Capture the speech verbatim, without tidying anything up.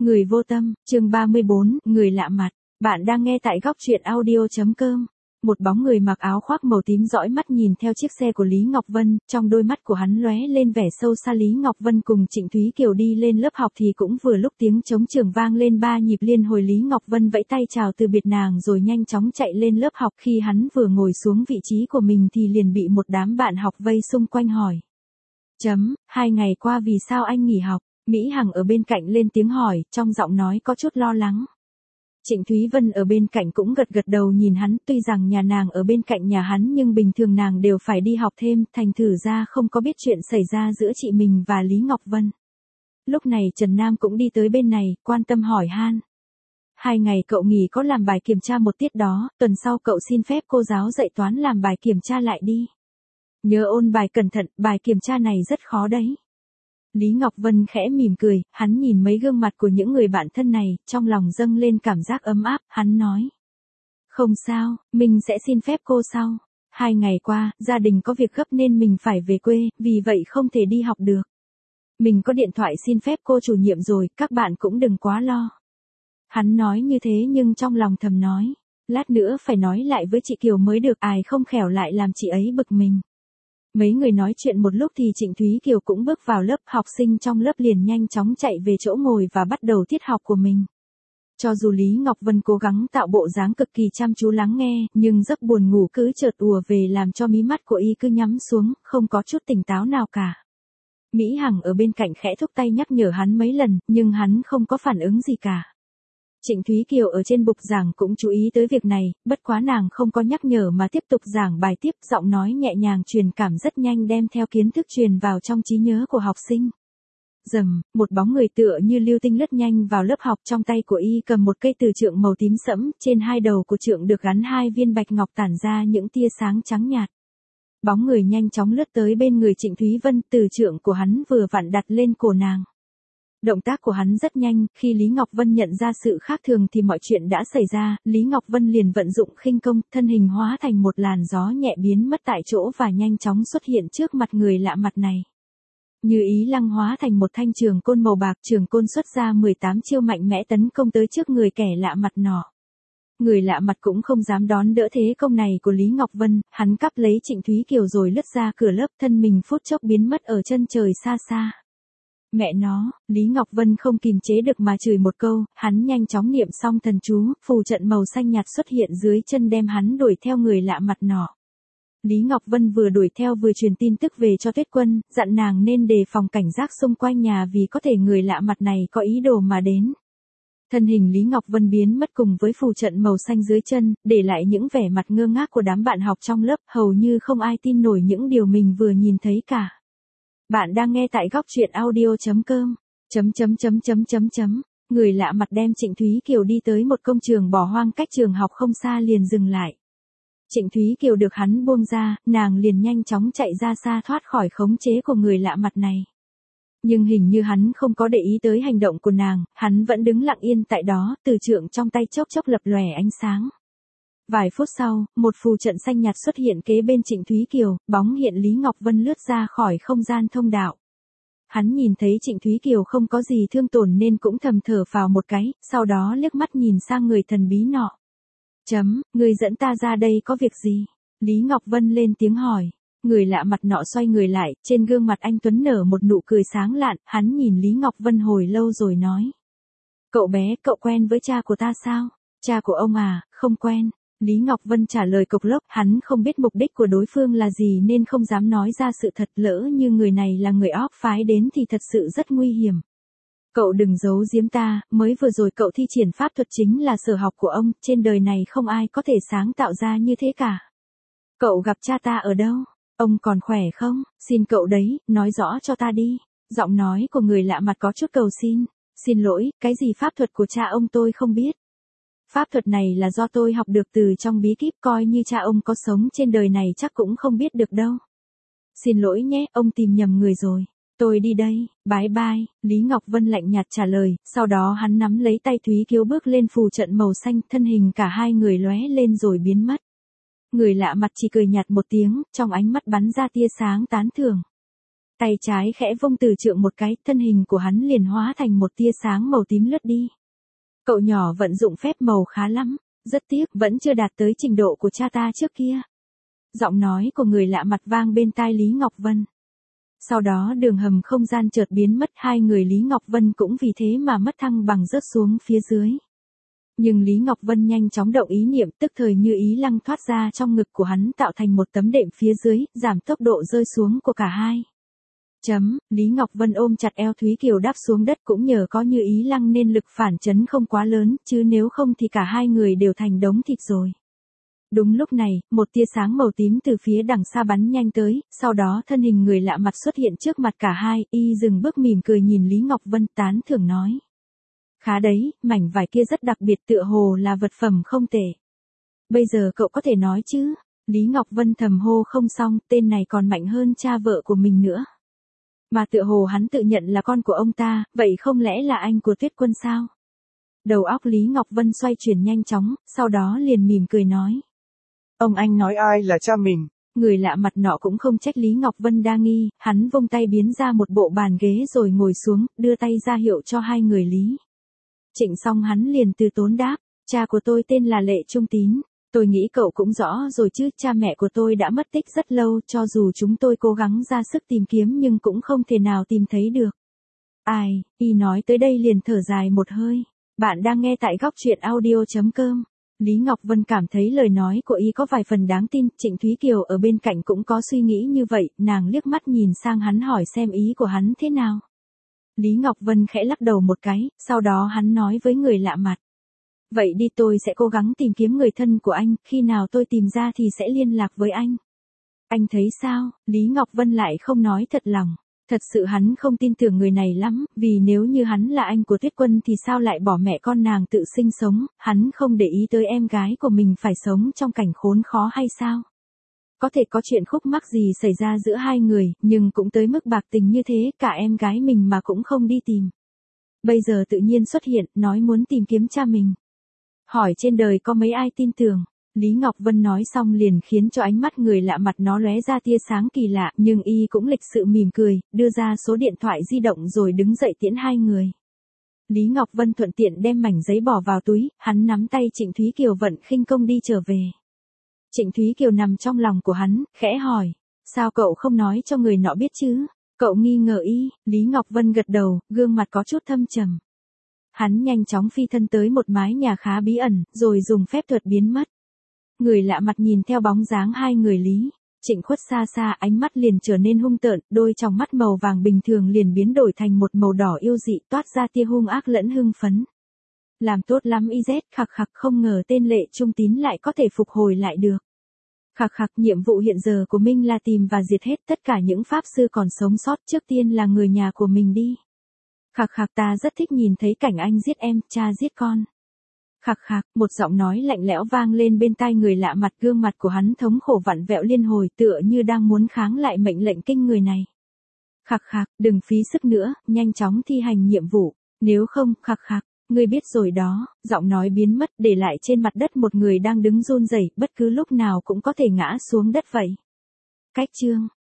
Người vô tâm, chương ba mươi bốn, người lạ mặt. Bạn đang nghe tại góc truyện audio.com. Một bóng người mặc áo khoác màu tím dõi mắt nhìn theo chiếc xe của Lý Ngọc Vân, trong đôi mắt của hắn lóe lên vẻ sâu xa. Lý Ngọc Vân cùng Trịnh Thúy Kiều đi lên lớp học thì cũng vừa lúc tiếng trống trường vang lên ba nhịp liên hồi. Lý Ngọc Vân vẫy tay chào từ biệt nàng rồi nhanh chóng chạy lên lớp học. Khi hắn vừa ngồi xuống vị trí của mình thì liền bị một đám bạn học vây xung quanh hỏi. Chấm, hai ngày qua vì sao anh nghỉ học? Mỹ Hằng ở bên cạnh lên tiếng hỏi, trong giọng nói có chút lo lắng. Trịnh Thúy Vân ở bên cạnh cũng gật gật đầu nhìn hắn, tuy rằng nhà nàng ở bên cạnh nhà hắn nhưng bình thường nàng đều phải đi học thêm, thành thử ra không có biết chuyện xảy ra giữa chị mình và Lý Ngọc Vân. Lúc này Trần Nam cũng đi tới bên này, quan tâm hỏi han. Hai ngày cậu nghỉ có làm bài kiểm tra một tiết đó, tuần sau cậu xin phép cô giáo dạy toán làm bài kiểm tra lại đi. Nhớ ôn bài cẩn thận, bài kiểm tra này rất khó đấy. Lý Ngọc Vân khẽ mỉm cười, hắn nhìn mấy gương mặt của những người bạn thân này, trong lòng dâng lên cảm giác ấm áp, hắn nói. Không sao, mình sẽ xin phép cô sau. Hai ngày qua, gia đình có việc gấp nên mình phải về quê, vì vậy không thể đi học được. Mình có điện thoại xin phép cô chủ nhiệm rồi, các bạn cũng đừng quá lo. Hắn nói như thế nhưng trong lòng thầm nói, lát nữa phải nói lại với chị Kiều mới được, ai không khéo lại làm chị ấy bực mình. Mấy người nói chuyện một lúc thì Trịnh Thúy Kiều cũng bước vào lớp, học sinh trong lớp liền nhanh chóng chạy về chỗ ngồi và bắt đầu tiết học của mình. Cho dù Lý Ngọc Vân cố gắng tạo bộ dáng cực kỳ chăm chú lắng nghe, nhưng giấc buồn ngủ cứ chợt ùa về làm cho mí mắt của y cứ nhắm xuống, không có chút tỉnh táo nào cả. Mỹ Hằng ở bên cạnh khẽ thúc tay nhắc nhở hắn mấy lần, nhưng hắn không có phản ứng gì cả. Trịnh Thúy Kiều ở trên bục giảng cũng chú ý tới việc này, bất quá nàng không có nhắc nhở mà tiếp tục giảng bài tiếp, giọng nói nhẹ nhàng truyền cảm rất nhanh đem theo kiến thức truyền vào trong trí nhớ của học sinh. Rầm, một bóng người tựa như lưu tinh lướt nhanh vào lớp học, trong tay của y cầm một cây từ trượng màu tím sẫm, trên hai đầu của trượng được gắn hai viên bạch ngọc tản ra những tia sáng trắng nhạt. Bóng người nhanh chóng lướt tới bên người Trịnh Thúy Vân, từ trượng của hắn vừa vặn đặt lên cổ nàng. Động tác của hắn rất nhanh, khi Lý Ngọc Vân nhận ra sự khác thường thì mọi chuyện đã xảy ra, Lý Ngọc Vân liền vận dụng khinh công, thân hình hóa thành một làn gió nhẹ biến mất tại chỗ và nhanh chóng xuất hiện trước mặt người lạ mặt này. Như ý lăng hóa thành một thanh trường côn màu bạc, trường côn xuất ra mười tám chiêu mạnh mẽ tấn công tới trước người kẻ lạ mặt nọ. Người lạ mặt cũng không dám đón đỡ thế công này của Lý Ngọc Vân, hắn cắp lấy Trịnh Thúy Kiều rồi lướt ra cửa lớp, thân mình phút chốc biến mất ở chân trời xa xa. Mẹ nó, Lý Ngọc Vân không kìm chế được mà chửi một câu, hắn nhanh chóng niệm xong thần chú, phù trận màu xanh nhạt xuất hiện dưới chân đem hắn đuổi theo người lạ mặt nọ. Lý Ngọc Vân vừa đuổi theo vừa truyền tin tức về cho Tuyết Quân, dặn nàng nên đề phòng cảnh giác xung quanh nhà vì có thể người lạ mặt này có ý đồ mà đến. Thân hình Lý Ngọc Vân biến mất cùng với phù trận màu xanh dưới chân, để lại những vẻ mặt ngơ ngác của đám bạn học trong lớp, hầu như không ai tin nổi những điều mình vừa nhìn thấy cả. Bạn đang nghe tại góc truyện audio.com. Chấm chấm chấm chấm chấm chấm. Người lạ mặt đem Trịnh Thúy Kiều đi tới một công trường bỏ hoang cách trường học không xa liền dừng lại. Trịnh Thúy Kiều được hắn buông ra, nàng liền nhanh chóng chạy ra xa thoát khỏi khống chế của người lạ mặt này. Nhưng hình như hắn không có để ý tới hành động của nàng, hắn vẫn đứng lặng yên tại đó, từ trượng trong tay chốc chốc lập lòe ánh sáng. Vài phút sau, một phù trận xanh nhạt xuất hiện kế bên Trịnh Thúy Kiều, bóng hiện Lý Ngọc Vân lướt ra khỏi không gian thông đạo. Hắn nhìn thấy Trịnh Thúy Kiều không có gì thương tổn nên cũng thầm thở phào một cái, sau đó liếc mắt nhìn sang người thần bí nọ. Chấm, người dẫn ta ra đây có việc gì? Lý Ngọc Vân lên tiếng hỏi. Người lạ mặt nọ xoay người lại, trên gương mặt anh Tuấn nở một nụ cười sáng lạn, hắn nhìn Lý Ngọc Vân hồi lâu rồi nói. Cậu bé, cậu quen với cha của ta sao? Cha của ông à, không quen. Lý Ngọc Vân trả lời cộc lốc, hắn không biết mục đích của đối phương là gì nên không dám nói ra sự thật, lỡ như người này là người óc phái đến thì thật sự rất nguy hiểm. Cậu đừng giấu giếm ta, mới vừa rồi cậu thi triển pháp thuật chính là sở học của ông, trên đời này không ai có thể sáng tạo ra như thế cả. Cậu gặp cha ta ở đâu? Ông còn khỏe không? Xin cậu đấy, nói rõ cho ta đi. Giọng nói của người lạ mặt có chút cầu xin. Xin lỗi, cái gì pháp thuật của cha ông tôi không biết. Pháp thuật này là do tôi học được từ trong bí kíp, coi như cha ông có sống trên đời này chắc cũng không biết được đâu. Xin lỗi nhé, ông tìm nhầm người rồi. Tôi đi đây, bye bye, Lý Ngọc Vân lạnh nhạt trả lời, sau đó hắn nắm lấy tay Thúy Kiều bước lên phù trận màu xanh, thân hình cả hai người lóe lên rồi biến mất. Người lạ mặt chỉ cười nhạt một tiếng, trong ánh mắt bắn ra tia sáng tán thưởng. Tay trái khẽ vung từ trượng một cái, thân hình của hắn liền hóa thành một tia sáng màu tím lướt đi. Cậu nhỏ vận dụng phép màu khá lắm, rất tiếc vẫn chưa đạt tới trình độ của cha ta trước kia. Giọng nói của người lạ mặt vang bên tai Lý Ngọc Vân. Sau đó đường hầm không gian chợt biến mất, hai người Lý Ngọc Vân cũng vì thế mà mất thăng bằng rớt xuống phía dưới. Nhưng Lý Ngọc Vân nhanh chóng động ý niệm, tức thời như ý lăng thoát ra trong ngực của hắn tạo thành một tấm đệm phía dưới, giảm tốc độ rơi xuống của cả hai. Chấm, Lý Ngọc Vân ôm chặt eo Thúy Kiều đáp xuống đất, cũng nhờ có như ý lăng nên lực phản chấn không quá lớn, chứ nếu không thì cả hai người đều thành đống thịt rồi. Đúng lúc này, một tia sáng màu tím từ phía đằng xa bắn nhanh tới, sau đó thân hình người lạ mặt xuất hiện trước mặt cả hai, y dừng bước mỉm cười nhìn Lý Ngọc Vân tán thưởng nói. Khá đấy, mảnh vải kia rất đặc biệt, tựa hồ là vật phẩm không tệ. Bây giờ cậu có thể nói chứ? Lý Ngọc Vân thầm hô không xong, tên này còn mạnh hơn cha vợ của mình nữa. Mà tựa hồ hắn tự nhận là con của ông ta, vậy không lẽ là anh của Tuyết Quân sao? Đầu óc Lý Ngọc Vân xoay chuyển nhanh chóng, sau đó liền mỉm cười nói. Ông anh nói ai là cha mình? Người lạ mặt nọ cũng không trách Lý Ngọc Vân đa nghi, hắn vung tay biến ra một bộ bàn ghế rồi ngồi xuống, đưa tay ra hiệu cho hai người Lý. Trịnh xong hắn liền từ tốn đáp, cha của tôi tên là Lệ Trung Tín, tôi nghĩ cậu cũng rõ rồi chứ, cha mẹ của tôi đã mất tích rất lâu, cho dù chúng tôi cố gắng ra sức tìm kiếm nhưng cũng không thể nào tìm thấy được. Ai, y nói tới đây liền thở dài một hơi, bạn đang nghe tại góc truyện audio chấm com. Lý Ngọc Vân cảm thấy lời nói của y có vài phần đáng tin, Trịnh Thúy Kiều ở bên cạnh cũng có suy nghĩ như vậy, nàng liếc mắt nhìn sang hắn hỏi xem ý của hắn thế nào. Lý Ngọc Vân khẽ lắc đầu một cái, sau đó hắn nói với người lạ mặt. Vậy đi, tôi sẽ cố gắng tìm kiếm người thân của anh, khi nào tôi tìm ra thì sẽ liên lạc với anh. Anh thấy sao? Lý Ngọc Vân lại không nói thật lòng. Thật sự hắn không tin tưởng người này lắm, vì nếu như hắn là anh của Tuyết Quân thì sao lại bỏ mẹ con nàng tự sinh sống, hắn không để ý tới em gái của mình phải sống trong cảnh khốn khó hay sao? Có thể có chuyện khúc mắc gì xảy ra giữa hai người, nhưng cũng tới mức bạc tình như thế, cả em gái mình mà cũng không đi tìm. Bây giờ tự nhiên xuất hiện, nói muốn tìm kiếm cha mình. Hỏi trên đời có mấy ai tin tưởng? Lý Ngọc Vân nói xong liền khiến cho ánh mắt người lạ mặt nó lóe ra tia sáng kỳ lạ, nhưng y cũng lịch sự mỉm cười, đưa ra số điện thoại di động rồi đứng dậy tiễn hai người. Lý Ngọc Vân thuận tiện đem mảnh giấy bỏ vào túi, hắn nắm tay Trịnh Thúy Kiều vận khinh công đi trở về. Trịnh Thúy Kiều nằm trong lòng của hắn, khẽ hỏi, sao cậu không nói cho người nọ biết chứ? Cậu nghi ngờ y, Lý Ngọc Vân gật đầu, gương mặt có chút thâm trầm. Hắn nhanh chóng phi thân tới một mái nhà khá bí ẩn, rồi dùng phép thuật biến mất. Người lạ mặt nhìn theo bóng dáng hai người Lý. Trịnh khuất xa xa, ánh mắt liền trở nên hung tợn, đôi trong mắt màu vàng bình thường liền biến đổi thành một màu đỏ yêu dị, toát ra tia hung ác lẫn hưng phấn. Làm tốt lắm i dét, khặc khặc, không ngờ tên Lệ Trung Tín lại có thể phục hồi lại được. Khặc khặc, nhiệm vụ hiện giờ của mình là tìm và diệt hết tất cả những pháp sư còn sống sót, trước tiên là người nhà của mình đi. Khặc khặc, ta rất thích nhìn thấy cảnh anh giết em, cha giết con. Khặc khặc, một giọng nói lạnh lẽo vang lên bên tai người lạ mặt, gương mặt của hắn thống khổ vặn vẹo liên hồi, tựa như đang muốn kháng lại mệnh lệnh kinh người này. Khặc khặc, đừng phí sức nữa, nhanh chóng thi hành nhiệm vụ, nếu không, khặc khặc, ngươi biết rồi đó. Giọng nói biến mất, để lại trên mặt đất một người đang đứng run rẩy, bất cứ lúc nào cũng có thể ngã xuống đất vậy. Cách chương